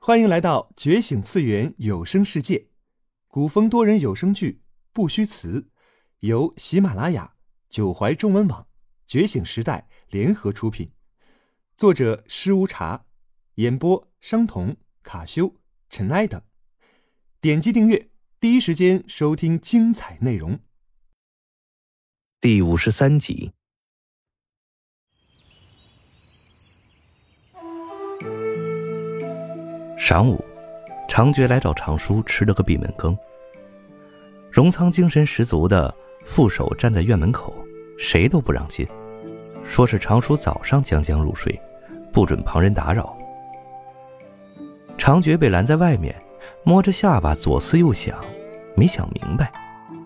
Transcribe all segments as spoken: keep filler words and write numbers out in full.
欢迎来到觉醒次元有声世界，古风多人有声剧不虚词，由喜马拉雅、九怀中文网、觉醒时代联合出品，作者施无茶，演播商童、卡修、尘埃等。点击订阅，第一时间收听精彩内容。 第五十三集。晌午，长觉来找常叔吃了个闭门羹。荣仓精神十足的副手站在院门口，谁都不让进，说是常叔早上将将入睡，不准旁人打扰。长觉被拦在外面，摸着下巴左思右想，没想明白。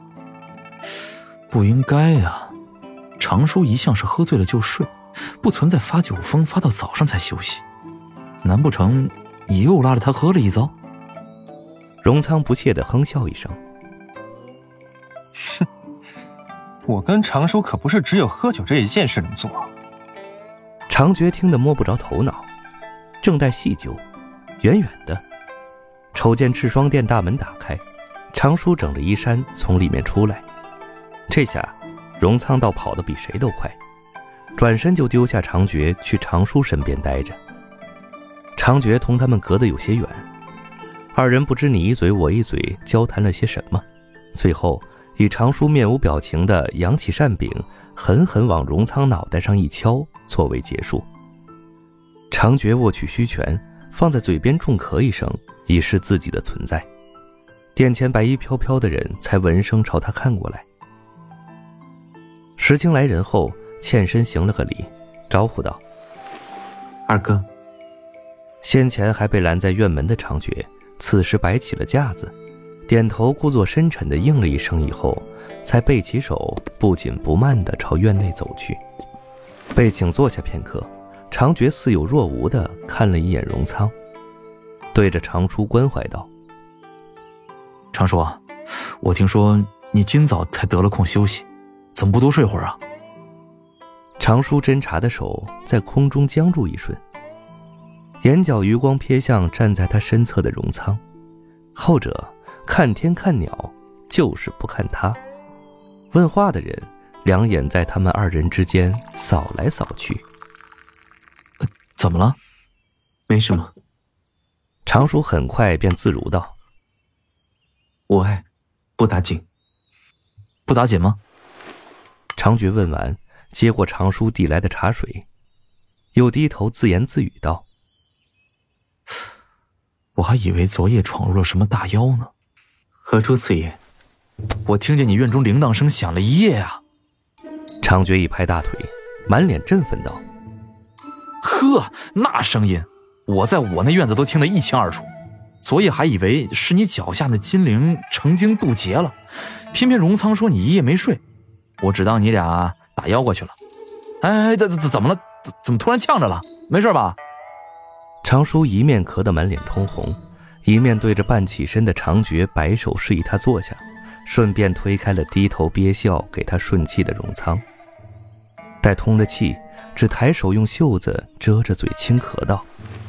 不应该啊，常叔一向是喝醉了就睡，不存在发酒疯发到早上才休息，难不成你又拉着他喝了一遭？ 荣仓不屑地哼笑一声， 哼，我跟常叔可不是只有喝酒这一件事能做。 常觉听得摸不着头脑，正待细究，远远的瞅见赤霜殿大门打开，常叔整着衣衫从里面出来。这下荣仓倒跑得比谁都快，转身就丢下常觉去常叔身边待着。常觉同他们隔得有些远，二人不知你一嘴我一嘴交谈了些什么，最后以常叔面无表情的扬起扇柄，狠狠往荣仓脑袋上一敲，作为结束。常觉握取虚拳放在嘴边重咳一声，以示自己的存在。殿前白衣飘飘的人才闻声朝他看过来。石青来人后欠身行了个礼，招呼道： 二哥。 先前还被拦在院门的常觉此时摆起了架子，点头故作深沉地应了一声以后，才背起手不紧不慢地朝院内走去。被请坐下片刻，常觉似有若无地看了一眼荣仓，对着常叔关怀道： 常叔，我听说你今早才得了空休息，怎么不多睡会儿啊？ 常叔侦察的手在空中僵住一瞬，眼角余光瞥向站在他身侧的荣仓，后者看天看鸟，就是不看他。问话的人两眼在他们二人之间扫来扫去。 呃、怎么了？ 没什么。 常叔很快便自如道： 无碍，不打紧。 不打紧吗？ 常觉问完，接过常叔递来的茶水，又低头自言自语道： 我还以为昨夜闯入了什么大妖呢。 何出此言？ 我听见你院中铃铛声响了一夜啊。 常觉一拍大腿，满脸振奋道： 呵，那声音我在我那院子都听得一清二楚，昨夜还以为是你脚下那金铃成精渡劫了，偏偏荣仓说你一夜没睡，我只当你俩打妖过去了。哎，怎怎怎么了？怎怎么突然呛着了？没事吧？ 常叔一面咳得满脸通红，一面对着半起身的常觉摆手示意他坐下，顺便推开了低头憋笑给他顺气的荣仓。待通了气，只抬手用袖子遮着嘴轻咳道：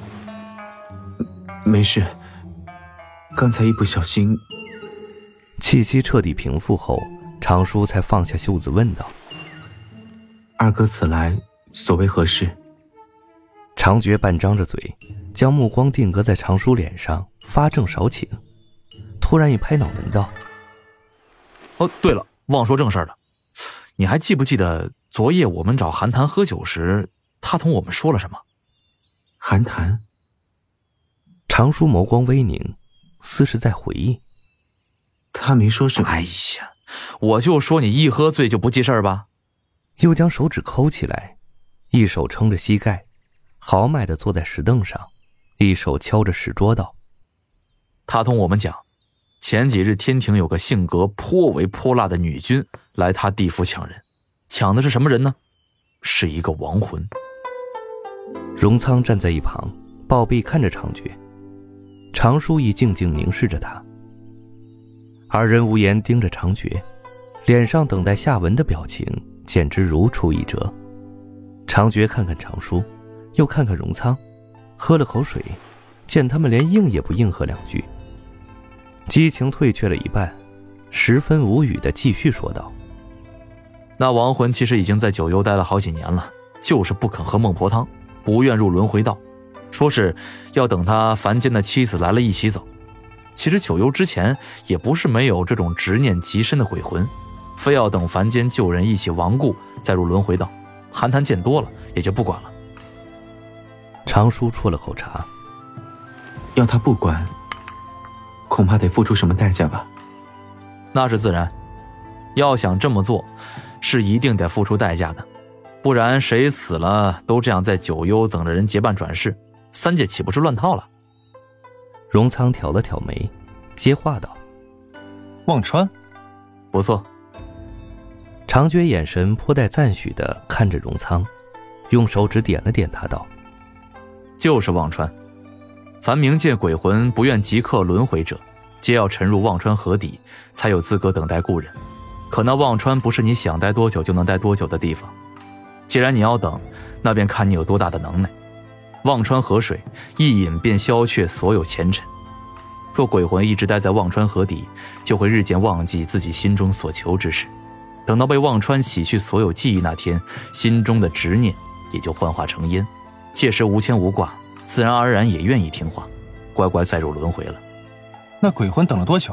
没事，刚才一不小心。 气息彻底平复后，常叔才放下袖子问道： 二哥此来所为何事？ 常觉半张着嘴，将目光定格在常叔脸上，发正少请，突然一拍脑门道： 哦，对了，忘说正事了，你还记不记得昨夜我们找韩谈喝酒时，他同我们说了什么？ 韩谈？ 常叔眸光微凝，似是在回忆。 他没说什么。 哎呀，我就说你一喝醉就不记事儿吧。 又将手指抠起来，一手撑着膝盖，豪迈地坐在石凳上，一手敲着石桌道： 他同我们讲，前几日天庭有个性格颇为泼辣的女君来他地府抢人，抢的是什么人呢？是一个亡魂。 荣仓站在一旁，抱臂看着常觉，常叔亦静静凝视着他。二人无言盯着常觉，脸上等待下文的表情简直如出一辙。常觉看看常叔，又看看荣仓，喝了口水， 见他们连应也不应和两句，激情退却了一半，十分无语地继续说道： 那亡魂其实已经在九幽待了好几年了，就是不肯喝孟婆汤，不愿入轮回道，说是要等他凡间的妻子来了一起走。其实九幽之前也不是没有这种执念极深的鬼魂，非要等凡间旧人一起亡故再入轮回道。韩谈见多了也就不管了。 常叔啜了口茶， 要他不管，恐怕得付出什么代价吧？ 那是自然，要想这么做是一定得付出代价的，不然谁死了都这样在九幽等着人结伴转世，三界岂不是乱套了？ 荣仓挑了挑眉，接话道： 忘川？ 不错。 常觉眼神颇带赞许地看着荣仓，用手指点了点他道： 就是忘川。凡冥界鬼魂不愿即刻轮回者，皆要沉入忘川河底，才有资格等待故人。可那忘川不是你想待多久就能待多久的地方，既然你要等，那便看你有多大的能耐。忘川河水一饮便消却所有前尘，若鬼魂一直待在忘川河底，就会日渐忘记自己心中所求之事，等到被忘川洗去所有记忆那天，心中的执念也就幻化成烟，届时无牵无挂，自然而然也愿意听话，乖乖再入轮回了。 那鬼魂等了多久？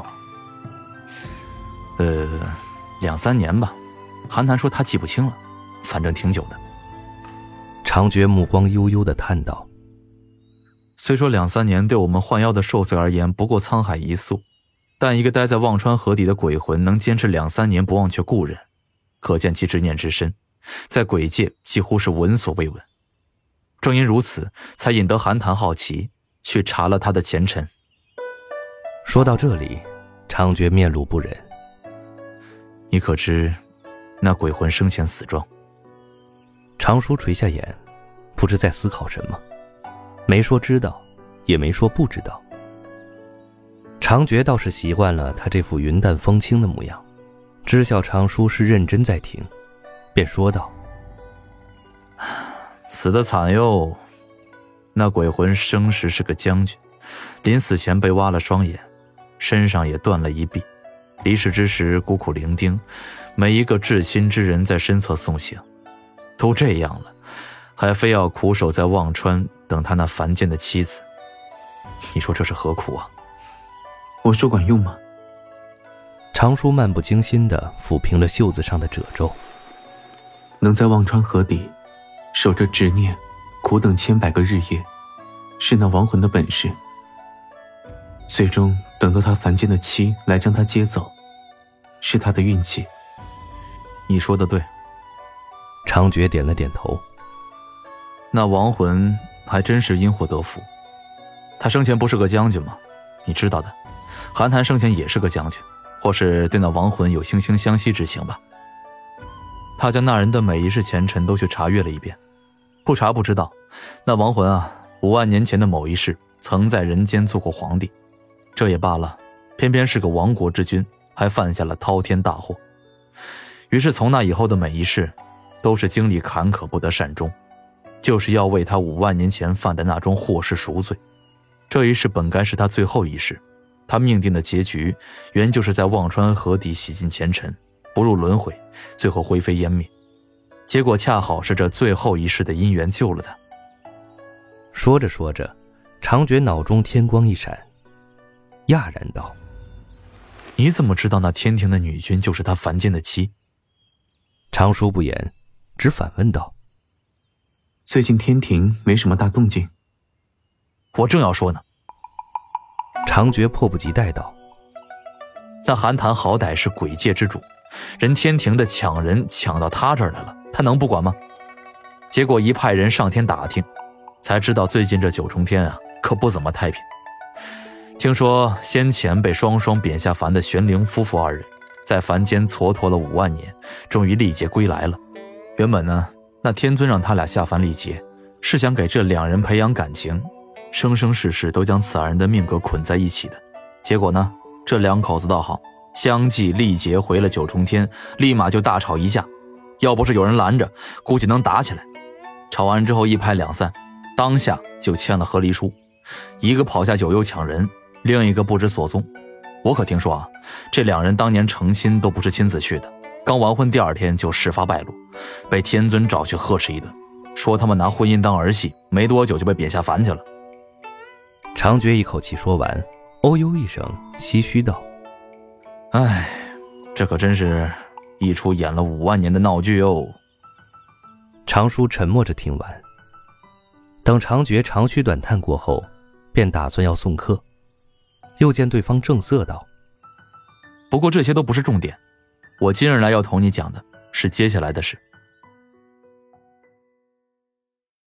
呃，两三年吧。韩谈说他记不清了，反正挺久的。 常觉目光悠悠地叹道： 虽说两三年对我们幻妖的受罪而言不过沧海一粟，但一个待在忘川河底的鬼魂能坚持两三年不忘却故人，可见其执念之深，在鬼界几乎是闻所未闻。正因如此，才引得韩谈好奇，去查了他的前尘。 说到这里，常觉面露不忍： 你可知那鬼魂生前死状？ 常叔垂下眼，不知在思考什么，没说知道，也没说不知道。常觉倒是习惯了他这副云淡风轻的模样，知晓常叔是认真在听，便说道： 死得惨哟。那鬼魂生时是个将军，临死前被挖了双眼，身上也断了一臂，离世之时孤苦伶仃，每一个至亲之人在身侧送行。都这样了，还非要苦守在忘川等他那凡间的妻子，你说这是何苦啊？ 我说管用吗？ 常叔漫不经心地抚平了袖子上的褶皱。 能在忘川河底守着执念，苦等千百个日夜，是那亡魂的本事。最终等到他凡间的妻来将他接走，是他的运气。 你说的对。 常觉点了点头。 那亡魂还真是因祸得福。他生前不是个将军吗？你知道的，韩谈生前也是个将军，或是对那亡魂有惺惺相惜之情吧。他将那人的每一世前尘都去查阅了一遍，不查不知道，那亡魂啊，五万年前的某一世曾在人间做过皇帝，这也罢了，偏偏是个亡国之君，还犯下了滔天大祸。于是从那以后的每一世都是经历坎坷不得善终，就是要为他五万年前犯的那桩祸事赎罪。这一世本该是他最后一世，他命定的结局原就是在忘川河底洗尽前尘，不入轮回，最后灰飞烟灭。结果恰好是这最后一世的因缘救了他。 说着说着，常觉脑中天光一闪，讶然道： 你怎么知道那天庭的女君就是他凡间的妻？ 常叔不言，只反问道： 最近天庭没什么大动静。 我正要说呢。 常觉迫不及待道： 那韩谈好歹是鬼界之主，人天庭的抢人抢到他这儿来了，他能不管吗？结果一派人上天打听，才知道最近这九重天啊，可不怎么太平。听说先前被双双贬下凡的玄灵夫妇二人，在凡间蹉跎了五万年，终于历劫归来了。原本呢，那天尊让他俩下凡历劫，是想给这两人培养感情，生生世世都将此二人的命格捆在一起的。结果呢，这两口子倒好，相继历劫回了九重天，立马就大吵一架。要不是有人拦着，估计能打起来。吵完之后一拍两散，当下就签了和离书， 一个跑下九幽抢人，另一个不知所踪。我可听说啊，这两人当年成亲都不是亲自去的，刚完婚第二天就事发败露，被天尊找去呵斥一顿，说他们拿婚姻当儿戏，没多久就被贬下凡去了。 长觉一口气说完，哦呦一声，唏嘘道： 唉，这可真是一出演了五万年的闹剧哦。 长叔沉默着听完，等长觉长吁短叹过后，便打算要送客，又见对方正色道： 不过这些都不是重点，我今日来要同你讲的是接下来的事。